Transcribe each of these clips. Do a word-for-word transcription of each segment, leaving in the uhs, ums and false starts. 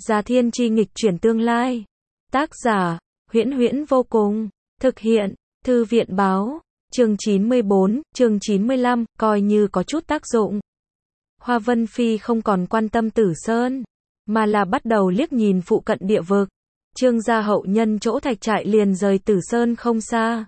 Già Thiên Chi nghịch chuyển tương lai. Tác giả, Huyễn Huyễn vô cùng. Thực hiện, Thư viện báo. Chương chín mươi bốn, chương chín mươi lăm, coi như có chút tác dụng. Hoa Vân Phi không còn quan tâm Tử Sơn, mà là bắt đầu liếc nhìn phụ cận địa vực. Trương gia hậu nhân chỗ thạch trại liền rời Tử Sơn không xa.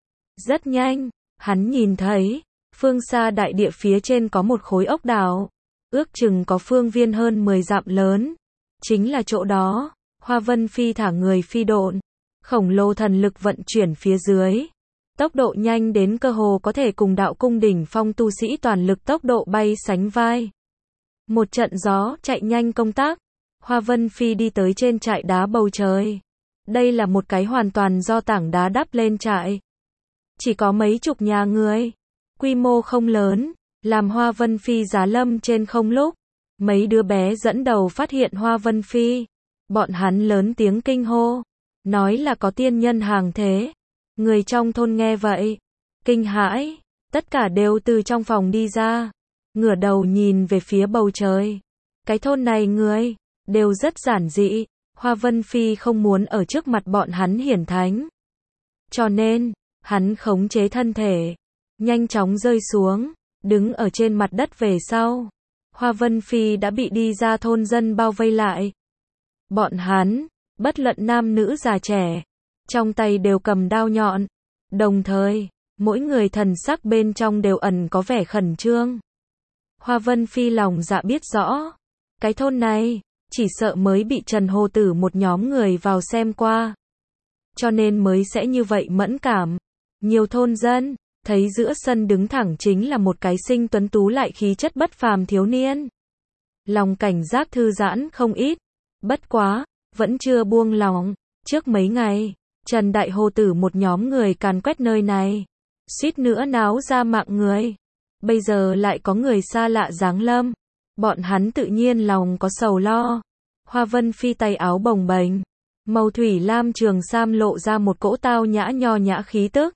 Rất nhanh, hắn nhìn thấy, phương xa đại địa phía trên có một khối ốc đảo, ước chừng có phương viên hơn mười dặm lớn. Chính là chỗ đó, Hoa Vân Phi thả người phi độn, khổng lồ thần lực vận chuyển phía dưới. Tốc độ nhanh đến cơ hồ có thể cùng đạo cung đỉnh phong tu sĩ toàn lực tốc độ bay sánh vai. Một trận gió chạy nhanh công tác, Hoa Vân Phi đi tới trên trại đá bầu trời. Đây là một cái hoàn toàn do tảng đá đắp lên trại. Chỉ có mấy chục nhà người, quy mô không lớn, làm Hoa Vân Phi giá lâm trên không lúc. Mấy đứa bé dẫn đầu phát hiện Hoa Vân Phi. Bọn hắn lớn tiếng kinh hô, nói là có tiên nhân hàng thế. Người trong thôn nghe vậy, kinh hãi, tất cả đều từ trong phòng đi ra, ngửa đầu nhìn về phía bầu trời. Cái thôn này người, đều rất giản dị, Hoa Vân Phi không muốn ở trước mặt bọn hắn hiển thánh. Cho nên, hắn khống chế thân thể, nhanh chóng rơi xuống, đứng ở trên mặt đất về sau. Hoa Vân Phi đã bị đi ra thôn dân bao vây lại. Bọn hắn, bất luận nam nữ già trẻ, trong tay đều cầm đao nhọn, đồng thời, mỗi người thần sắc bên trong đều ẩn có vẻ khẩn trương. Hoa Vân Phi lòng dạ biết rõ, cái thôn này, chỉ sợ mới bị Trần Hồ Tử một nhóm người vào xem qua. Cho nên mới sẽ như vậy mẫn cảm. Nhiều thôn dân, thấy giữa sân đứng thẳng chính là một cái sinh tuấn tú lại khí chất bất phàm thiếu niên. Lòng cảnh giác thư giãn không ít, bất quá, vẫn chưa buông lòng. Trước mấy ngày, Trần Đại Hồ Tử một nhóm người càn quét nơi này, suýt nữa náo ra mạng người. Bây giờ lại có người xa lạ giáng lâm, bọn hắn tự nhiên lòng có sầu lo. Hoa Vân Phi tay áo bồng bềnh, màu thủy lam trường sam lộ ra một cỗ tao nhã nho nhã khí tức.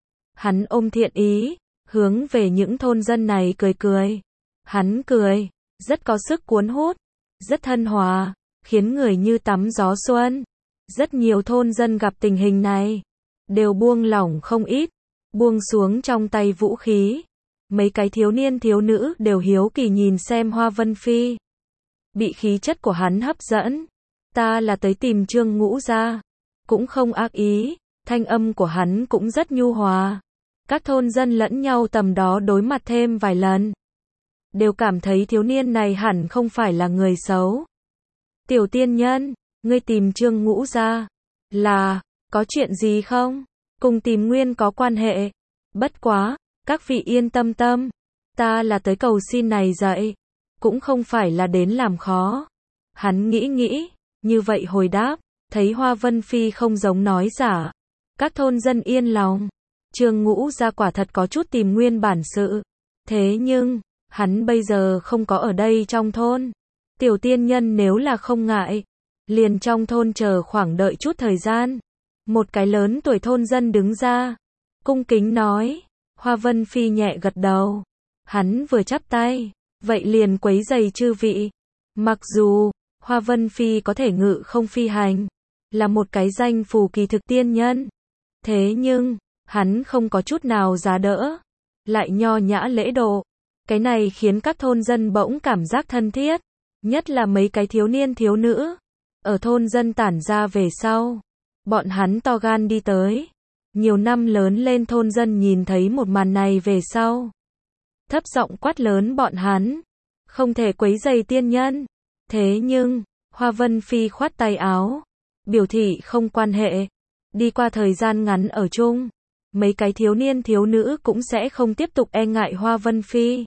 Hắn ôm thiện ý, hướng về những thôn dân này cười cười. Hắn cười, rất có sức cuốn hút, rất thân hòa, khiến người như tắm gió xuân. Rất nhiều thôn dân gặp tình hình này, đều buông lỏng không ít, buông xuống trong tay vũ khí. Mấy cái thiếu niên thiếu nữ đều hiếu kỳ nhìn xem Hoa Vân Phi. Bị khí chất của hắn hấp dẫn. Ta là tới tìm Trương Ngũ gia. Cũng không ác ý, thanh âm của hắn cũng rất nhu hòa. Các thôn dân lẫn nhau tầm đó đối mặt thêm vài lần. Đều cảm thấy thiếu niên này hẳn không phải là người xấu. Tiểu tiên nhân, ngươi tìm Trương Ngũ gia, là, có chuyện gì không? Cùng tìm nguyên có quan hệ. Bất quá, các vị yên tâm tâm, ta là tới cầu xin này dạy, cũng không phải là đến làm khó. Hắn nghĩ nghĩ, như vậy hồi đáp, thấy Hoa Vân Phi không giống nói giả. Các thôn dân yên lòng, Trương Ngũ gia quả thật có chút tìm nguyên bản sự. Thế nhưng, hắn bây giờ không có ở đây trong thôn. Tiểu tiên nhân nếu là không ngại, liền trong thôn chờ khoảng đợi chút thời gian. Một cái lớn tuổi thôn dân đứng ra, cung kính nói. Hoa Vân Phi nhẹ gật đầu. Hắn vừa chắp tay, vậy liền quấy giày chư vị. Mặc dù, Hoa Vân Phi có thể ngự không phi hành, là một cái danh phù kỳ thực tiên nhân. Thế nhưng, hắn không có chút nào giá đỡ, lại nho nhã lễ độ. Cái này khiến các thôn dân bỗng cảm giác thân thiết, nhất là mấy cái thiếu niên thiếu nữ. Ở thôn dân tản ra về sau, bọn hắn to gan đi tới. Nhiều năm lớn lên thôn dân nhìn thấy một màn này về sau, thấp giọng quát lớn bọn hắn, không thể quấy rầy tiên nhân. Thế nhưng, Hoa Vân Phi khoát tay áo, biểu thị không quan hệ. Đi qua thời gian ngắn ở chung, mấy cái thiếu niên thiếu nữ cũng sẽ không tiếp tục e ngại Hoa Vân Phi.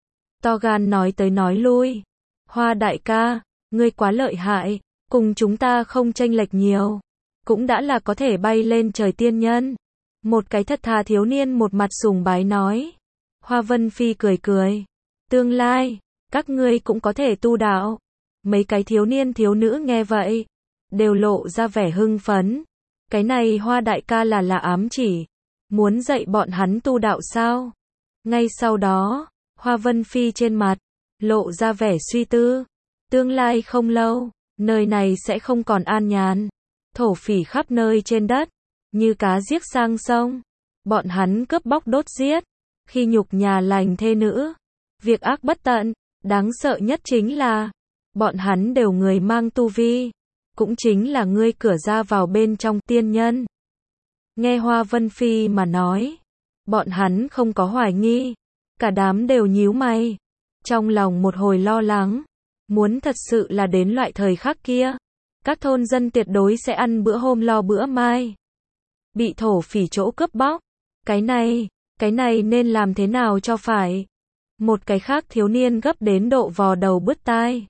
To gan nói tới nói lui, Hoa đại ca, ngươi quá lợi hại, cùng chúng ta không chênh lệch nhiều, cũng đã là có thể bay lên trời tiên nhân. Một cái thật thà thiếu niên một mặt sùng bái nói. Hoa Vân Phi cười cười, tương lai, các ngươi cũng có thể tu đạo. Mấy cái thiếu niên thiếu nữ nghe vậy, đều lộ ra vẻ hưng phấn. Cái này Hoa đại ca là là ám chỉ, muốn dạy bọn hắn tu đạo sao? Ngay sau đó, Hoa Vân Phi trên mặt, lộ ra vẻ suy tư. Tương lai không lâu, nơi này sẽ không còn an nhàn. Thổ phỉ khắp nơi trên đất, như cá giết sang sông. Bọn hắn cướp bóc đốt giết, khi nhục nhà lành thê nữ. Việc ác bất tận, đáng sợ nhất chính là, bọn hắn đều người mang tu vi, cũng chính là ngươi cửa ra vào bên trong tiên nhân. Nghe Hoa Vân Phi mà nói, bọn hắn không có hoài nghi, cả đám đều nhíu mày, trong lòng một hồi lo lắng, muốn thật sự là đến loại thời khắc kia, các thôn dân tuyệt đối sẽ ăn bữa hôm lo bữa mai. Bị thổ phỉ chỗ cướp bóc, cái này, cái này nên làm thế nào cho phải? Một cái khác thiếu niên gấp đến độ vò đầu bứt tai.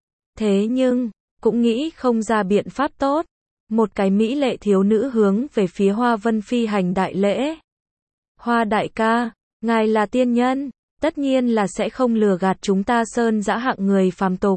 Thế nhưng, cũng nghĩ không ra biện pháp tốt. Một cái mỹ lệ thiếu nữ hướng về phía Hoa Vân Phi hành đại lễ. Hoa đại ca, ngài là tiên nhân, tất nhiên là sẽ không lừa gạt chúng ta sơn dã hạng người phàm tục.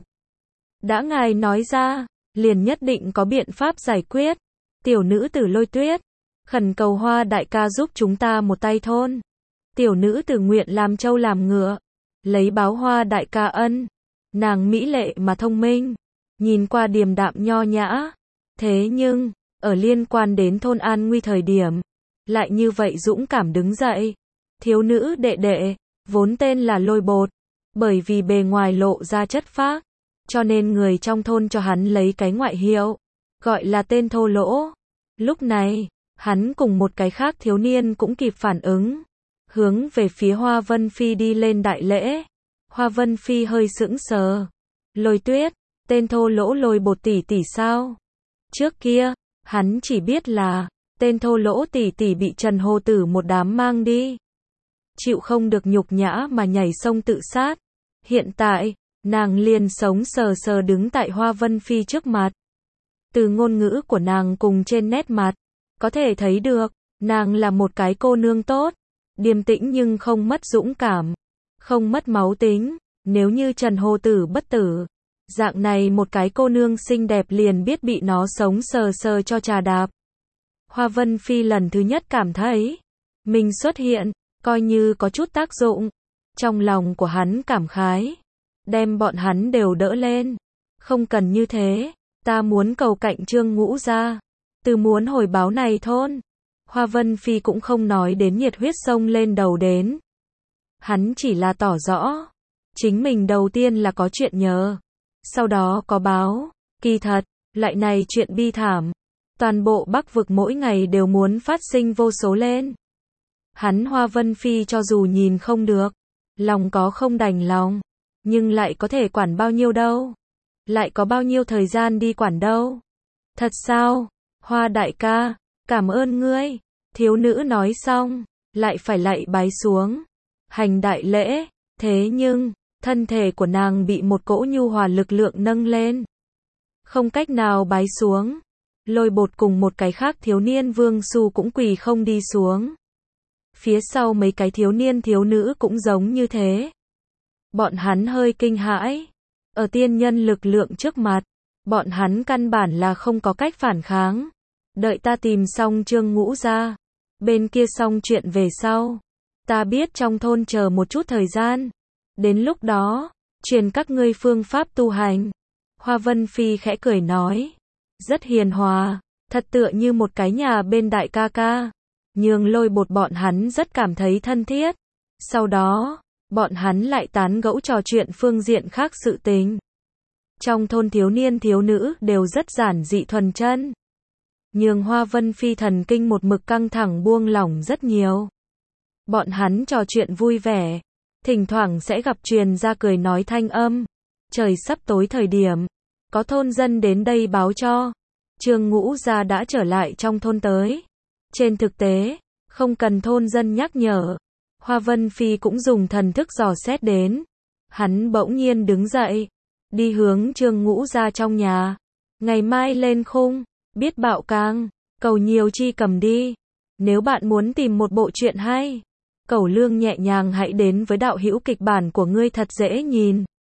Đã ngài nói ra, liền nhất định có biện pháp giải quyết. Tiểu nữ tử Lôi Tuyết, khẩn cầu Hoa đại ca giúp chúng ta một tay thôn. Tiểu nữ tử nguyện làm trâu làm ngựa, lấy báo Hoa đại ca ân. Nàng mỹ lệ mà thông minh, nhìn qua điềm đạm nho nhã. Thế nhưng, ở liên quan đến thôn an nguy thời điểm, lại như vậy dũng cảm đứng dậy. Thiếu nữ đệ đệ, vốn tên là Lôi Bột, bởi vì bề ngoài lộ ra chất phác, cho nên người trong thôn cho hắn lấy cái ngoại hiệu, gọi là tên thô lỗ. Lúc này, hắn cùng một cái khác thiếu niên cũng kịp phản ứng, hướng về phía Hoa Vân Phi đi lên đại lễ. Hoa Vân Phi hơi sững sờ. Lôi Tuyết, tên thô lỗ Lôi Bột tỷ tỷ sao? Trước kia, hắn chỉ biết là, tên thô lỗ tỷ tỷ bị Trần Hồ Tử một đám mang đi. Chịu không được nhục nhã mà nhảy sông tự sát. Hiện tại, nàng liền sống sờ sờ đứng tại Hoa Vân Phi trước mặt. Từ ngôn ngữ của nàng cùng trên nét mặt, có thể thấy được, nàng là một cái cô nương tốt, điềm tĩnh nhưng không mất dũng cảm, không mất máu tính. Nếu như Trần Hồ Tử bất tử, dạng này một cái cô nương xinh đẹp liền biết bị nó sống sờ sờ cho trà đạp. Hoa Vân Phi lần thứ nhất cảm thấy, mình xuất hiện, coi như có chút tác dụng. Trong lòng của hắn cảm khái, đem bọn hắn đều đỡ lên. Không cần như thế, ta muốn cầu cạnh Trương Ngũ gia, từ muốn hồi báo này thôn. Hoa Vân Phi cũng không nói đến nhiệt huyết sông lên đầu đến. Hắn chỉ là tỏ rõ, chính mình đầu tiên là có chuyện nhờ, sau đó có báo. Kỳ thật, loại này chuyện bi thảm, toàn bộ Bắc vực mỗi ngày đều muốn phát sinh vô số lên. Hắn Hoa Vân Phi cho dù nhìn không được, lòng có không đành lòng, nhưng lại có thể quản bao nhiêu đâu, lại có bao nhiêu thời gian đi quản đâu. Thật sao? Hoa đại ca, cảm ơn ngươi. Thiếu nữ nói xong, lại phải lạy bái xuống, hành đại lễ. Thế nhưng, thân thể của nàng bị một cỗ nhu hòa lực lượng nâng lên, không cách nào bái xuống. Lôi Bột cùng một cái khác thiếu niên Vương Xu cũng quỳ không đi xuống. Phía sau mấy cái thiếu niên thiếu nữ cũng giống như thế. Bọn hắn hơi kinh hãi. Ở tiên nhân lực lượng trước mặt, bọn hắn căn bản là không có cách phản kháng. Đợi ta tìm xong Trương Ngũ gia, bên kia xong chuyện về sau, ta biết trong thôn chờ một chút thời gian. Đến lúc đó, truyền các ngươi phương pháp tu hành. Hoa Vân Phi khẽ cười nói, rất hiền hòa, thật tựa như một cái nhà bên đại ca ca. Nhưng Lôi Bột bọn hắn rất cảm thấy thân thiết. Sau đó, bọn hắn lại tán gẫu trò chuyện phương diện khác sự tình. Trong thôn thiếu niên thiếu nữ đều rất giản dị thuần chân. Nhưng Hoa Vân Phi thần kinh một mực căng thẳng buông lỏng rất nhiều. Bọn hắn trò chuyện vui vẻ, thỉnh thoảng sẽ gặp truyền ra cười nói thanh âm. Trời sắp tối thời điểm, có thôn dân đến đây báo cho, Trương Ngũ gia đã trở lại trong thôn tới. Trên thực tế, không cần thôn dân nhắc nhở, Hoa Vân Phi cũng dùng thần thức dò xét đến. Hắn bỗng nhiên đứng dậy, đi hướng Trương Ngũ gia trong nhà. Ngày mai lên khung, biết bạo càng, cầu nhiều chi cầm đi. Nếu bạn muốn tìm một bộ truyện hay, Cẩu Lương nhẹ nhàng hãy đến với đạo hữu kịch bản của ngươi thật dễ nhìn.